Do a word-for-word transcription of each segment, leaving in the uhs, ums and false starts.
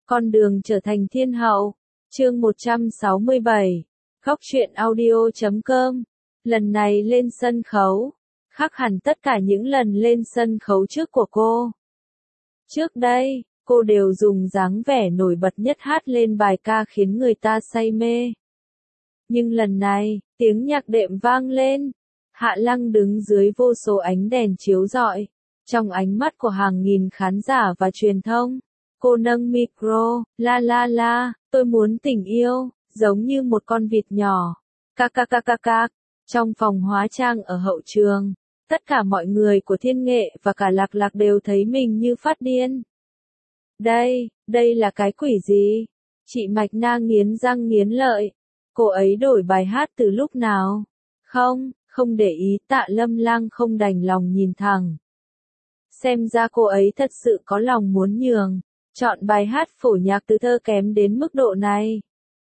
Con đường trở thành thiên hậu. Chương một trăm sáu mươi bảy. Góc truyện audio chấm com. Lần này lên sân khấu, khác hẳn tất cả những lần lên sân khấu trước của cô. Trước đây, cô đều dùng dáng vẻ nổi bật nhất hát lên bài ca khiến người ta say mê. Nhưng lần này, tiếng nhạc đệm vang lên, Hạ Lăng đứng dưới vô số ánh đèn chiếu rọi, trong ánh mắt của hàng nghìn khán giả và truyền thông. Cô nâng micro, la la la, tôi muốn tình yêu, giống như một con vịt nhỏ. Ca ca ca ca ca. Trong phòng hóa trang ở hậu trường, tất cả mọi người của Thiên Nghệ và cả Lạc Lạc đều thấy mình như phát điên. Đây, đây là cái quỷ gì? Chị Mạch Na nghiến răng nghiến lợi. Cô ấy đổi bài hát từ lúc nào? Không, không để ý. Tạ Lâm Lang không đành lòng nhìn thẳng. Xem ra cô ấy thật sự có lòng muốn nhường. Chọn bài hát phổ nhạc từ thơ kém đến mức độ này.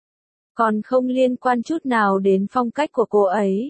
Còn không liên quan chút nào đến phong cách của cô ấy.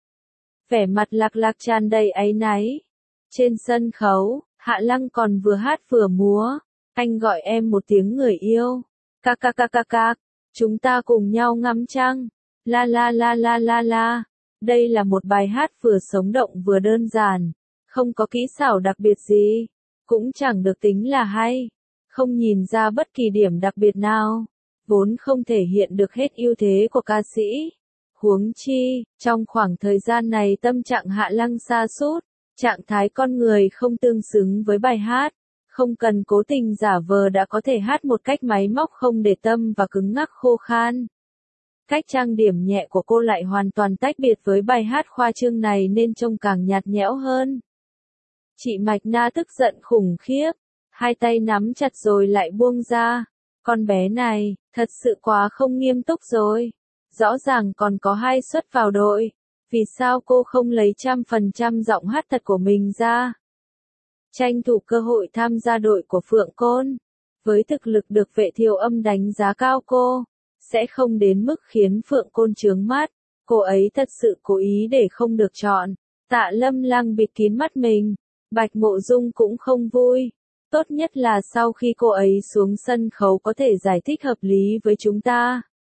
Vẻ mặt Lạc Lạc tràn đầy áy náy. Trên sân khấu, Hạ Lăng còn vừa hát vừa múa. Anh gọi em một tiếng người yêu. Ca ca ca ca ca. Chúng ta cùng nhau ngắm trăng. La la la la la la. Đây là một bài hát vừa sống động vừa đơn giản. Không có kỹ xảo đặc biệt gì. Cũng chẳng được tính là hay. Không nhìn ra bất kỳ điểm đặc biệt nào. Vốn không thể hiện được hết ưu thế của ca sĩ. Huống chi, trong khoảng thời gian này tâm trạng Hạ Lăng sa sút, trạng thái con người không tương xứng với bài hát. Không cần cố tình giả vờ đã có thể hát một cách máy móc không để tâm và cứng ngắc khô khan. Cách trang điểm nhẹ của cô lại hoàn toàn tách biệt với bài hát khoa trương này nên trông càng nhạt nhẽo hơn. Chị Mạch Na tức giận khủng khiếp, hai tay nắm chặt rồi lại buông ra. Con bé này, thật sự quá không nghiêm túc rồi. Rõ ràng còn có hai suất vào đội. Vì sao cô không lấy trăm phần trăm giọng hát thật của mình ra? Tranh thủ cơ hội tham gia đội của Phượng Côn. Với thực lực được Vệ Thiều Âm đánh giá cao cô, sẽ không đến mức khiến Phượng Côn chướng mắt. Cô ấy thật sự cố ý để không được chọn. Tạ Lâm Lang bịt kín mắt mình. Bạch Mộ Dung cũng không vui. Tốt nhất là sau khi cô ấy xuống sân khấu có thể giải thích hợp lý với chúng ta.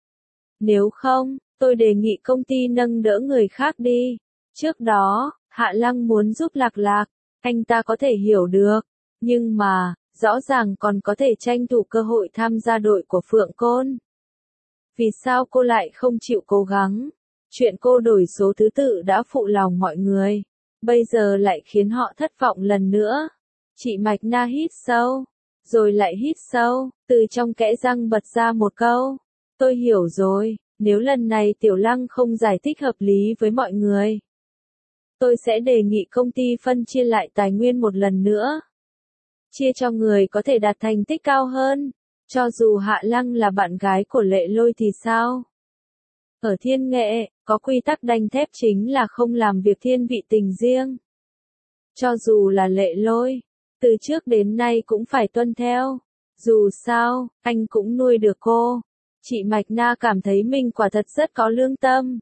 Nếu không, tôi đề nghị công ty nâng đỡ người khác đi. Trước đó, Hạ Lăng muốn giúp Lạc Lạc, anh ta có thể hiểu được. Nhưng mà, rõ ràng còn có thể tranh thủ cơ hội tham gia đội của Phượng Côn. Vì sao cô lại không chịu cố gắng? Chuyện cô đổi số thứ tự đã phụ lòng mọi người. Bây giờ lại khiến họ thất vọng lần nữa. Chị Mạch Na hít sâu, rồi lại hít sâu, từ trong kẽ răng bật ra một câu. Tôi hiểu rồi, nếu lần này Tiểu Lăng không giải thích hợp lý với mọi người, tôi sẽ đề nghị công ty phân chia lại tài nguyên một lần nữa. Chia cho người có thể đạt thành tích cao hơn. Cho dù Hạ Lăng là bạn gái của Lệ Lôi thì sao? Ở Thiên Nghệ, có quy tắc đanh thép chính là không làm việc thiên vị tình riêng. Cho dù là Lệ Lôi, từ trước đến nay cũng phải tuân theo. Dù sao, anh cũng nuôi được cô. Chị Mạch Na cảm thấy mình quả thật rất có lương tâm.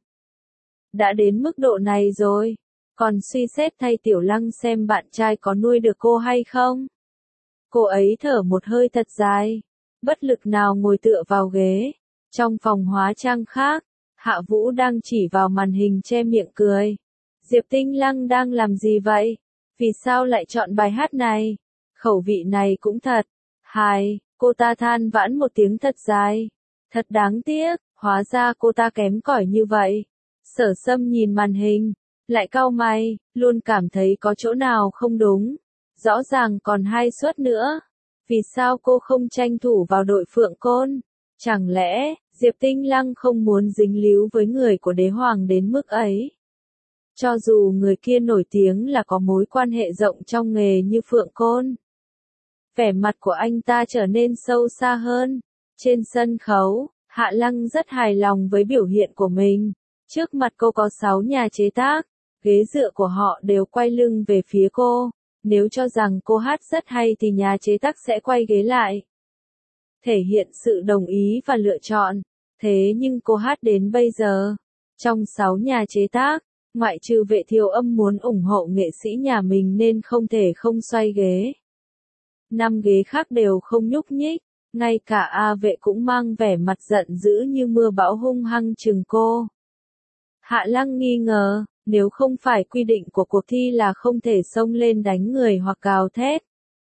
Đã đến mức độ này rồi, còn suy xét thay Tiểu Lăng xem bạn trai có nuôi được cô hay không. Cô ấy thở một hơi thật dài, bất lực nào ngồi tựa vào ghế. Trong phòng hóa trang khác, Hạ Vũ đang chỉ vào màn hình che miệng cười. Diệp Tinh Lăng đang làm gì vậy? Vì sao lại chọn bài hát này? Khẩu vị này cũng thật. Hài, cô ta than vãn một tiếng thật dài. Thật đáng tiếc, hóa ra cô ta kém cỏi như vậy. Sở Sâm nhìn màn hình, lại cau mày, luôn cảm thấy có chỗ nào không đúng. Rõ ràng còn hai suất nữa. Vì sao cô không tranh thủ vào đội Phượng Côn? Chẳng lẽ, Diệp Tinh Lăng không muốn dính líu với người của đế hoàng đến mức ấy? Cho dù người kia nổi tiếng là có mối quan hệ rộng trong nghề như Phượng Côn. Vẻ mặt của anh ta trở nên sâu xa hơn. Trên sân khấu, Hạ Lăng rất hài lòng với biểu hiện của mình. Trước mặt cô có sáu nhà chế tác, ghế dựa của họ đều quay lưng về phía cô. Nếu cho rằng cô hát rất hay thì nhà chế tác sẽ quay ghế lại. Thể hiện sự đồng ý và lựa chọn. Thế nhưng cô hát đến bây giờ, trong sáu nhà chế tác, ngoại trừ Vệ Thiều Âm muốn ủng hộ nghệ sĩ nhà mình nên không thể không xoay ghế. Năm ghế khác đều không nhúc nhích, Ngay cả A Vệ cũng mang vẻ mặt giận dữ như mưa bão hung hăng chừng cô. Hạ Lăng nghi ngờ, nếu không phải quy định của cuộc thi là không thể xông lên đánh người hoặc gào thét.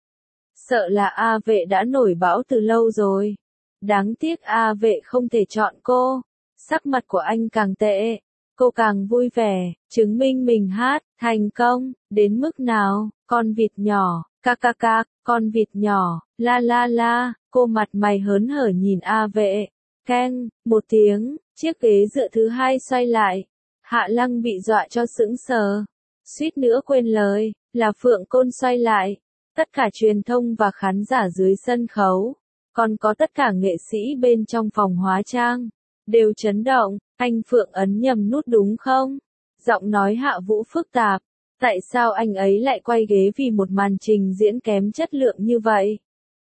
Sợ là A Vệ đã nổi bão từ lâu rồi. Đáng tiếc A Vệ không thể chọn cô. Sắc mặt của anh càng tệ. Cô càng vui vẻ, chứng minh mình hát, thành công, đến mức nào, con vịt nhỏ, ca ca ca, con vịt nhỏ, la la la, cô mặt mày hớn hở nhìn A Vệ. Keng, một tiếng, chiếc ghế dựa thứ hai xoay lại. Hạ Lăng bị dọa cho sững sờ. Suýt nữa quên lời, là Phượng Côn xoay lại. Tất cả truyền thông và khán giả dưới sân khấu, còn có tất cả nghệ sĩ bên trong phòng hóa trang, đều chấn động. Anh Phượng ấn nhầm nút đúng không? Giọng nói Hạ Vũ phức tạp. Tại sao anh ấy lại quay ghế vì một màn trình diễn kém chất lượng như vậy?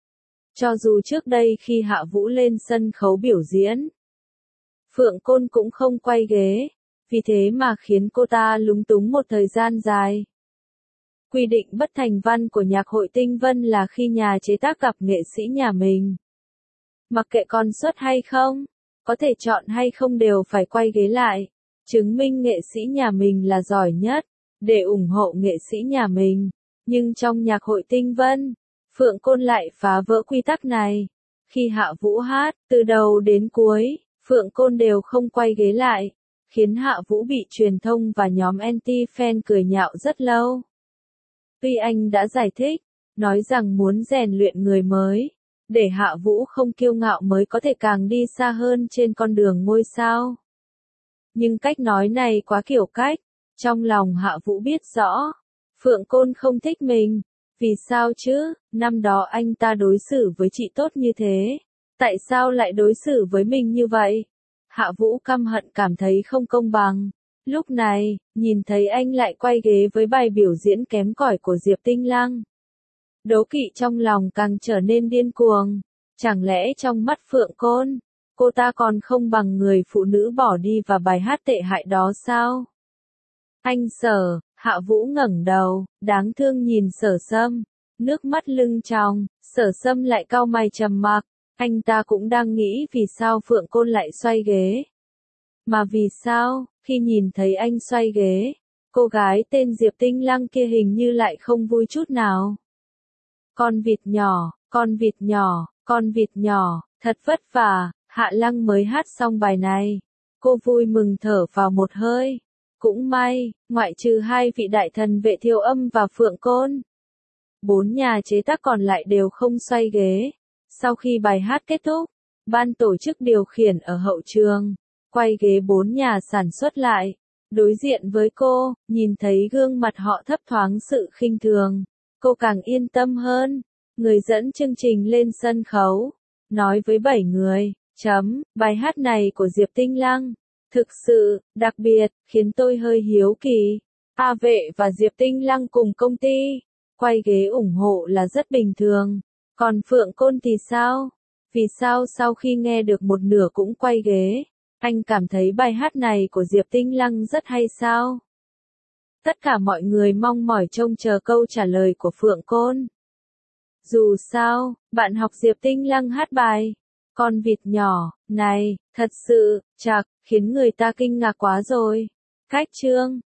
Cho dù trước đây khi Hạ Vũ lên sân khấu biểu diễn, Phượng Côn cũng không quay ghế, vì thế mà khiến cô ta lúng túng một thời gian dài. Quy định bất thành văn của Nhạc hội Tinh Vân là khi nhà chế tác gặp nghệ sĩ nhà mình, mặc kệ con xuất hay không, có thể chọn hay không đều phải quay ghế lại, chứng minh nghệ sĩ nhà mình là giỏi nhất, để ủng hộ nghệ sĩ nhà mình. Nhưng trong Nhạc hội Tinh Vân, Phượng Côn lại phá vỡ quy tắc này. Khi Hạ Vũ hát, từ đầu đến cuối, Phượng Côn đều không quay ghế lại, khiến Hạ Vũ bị truyền thông và nhóm anti-fan cười nhạo rất lâu. Tuy anh đã giải thích, nói rằng muốn rèn luyện người mới, để Hạ Vũ không kiêu ngạo mới có thể càng đi xa hơn trên con đường ngôi sao. Nhưng cách nói này quá kiểu cách, trong lòng Hạ Vũ biết rõ, Phượng Côn không thích mình, vì sao chứ, năm đó anh ta đối xử với chị tốt như thế, tại sao lại đối xử với mình như vậy? Hạ Vũ căm hận cảm thấy không công bằng. Lúc này, nhìn thấy anh lại quay ghế với bài biểu diễn kém cỏi của Diệp Tinh Lăng. Đố kỵ trong lòng càng trở nên điên cuồng. Chẳng lẽ trong mắt Phượng Côn, cô ta còn không bằng người phụ nữ bỏ đi và bài hát tệ hại đó sao? Anh Sở, Hạ Vũ ngẩng đầu, đáng thương nhìn Sở Sâm, nước mắt lưng tròng, Sở Sâm lại cau mày trầm mặc, anh ta cũng đang nghĩ vì sao Phượng Côn lại xoay ghế. Mà vì sao, khi nhìn thấy anh xoay ghế, cô gái tên Diệp Tinh Lăng kia hình như lại không vui chút nào. Con vịt nhỏ, con vịt nhỏ, con vịt nhỏ, thật vất vả, Hạ Lăng mới hát xong bài này. Cô vui mừng thở vào một hơi. Cũng may, ngoại trừ hai vị đại thần Vệ Thiều Âm và Phượng Côn, bốn nhà chế tác còn lại đều không xoay ghế. Sau khi bài hát kết thúc, ban tổ chức điều khiển ở hậu trường quay ghế bốn nhà sản xuất lại, đối diện với cô, nhìn thấy gương mặt họ thấp thoáng sự khinh thường, cô càng yên tâm hơn. Người dẫn chương trình lên sân khấu, nói với bảy người, chấm, bài hát này của Diệp Tinh Lăng, thực sự, đặc biệt, khiến tôi hơi hiếu kỳ. A Vệ và Diệp Tinh Lăng cùng công ty, quay ghế ủng hộ là rất bình thường. Còn Phượng Côn thì sao? Vì sao sau khi nghe được một nửa cũng quay ghế? Anh cảm thấy bài hát này của Diệp Tinh Lăng rất hay sao? Tất cả mọi người mong mỏi trông chờ câu trả lời của Phượng Côn. Dù sao, bạn học Diệp Tinh Lăng hát bài Con vịt nhỏ, này, thật sự, chạc, khiến người ta kinh ngạc quá rồi. Cách chương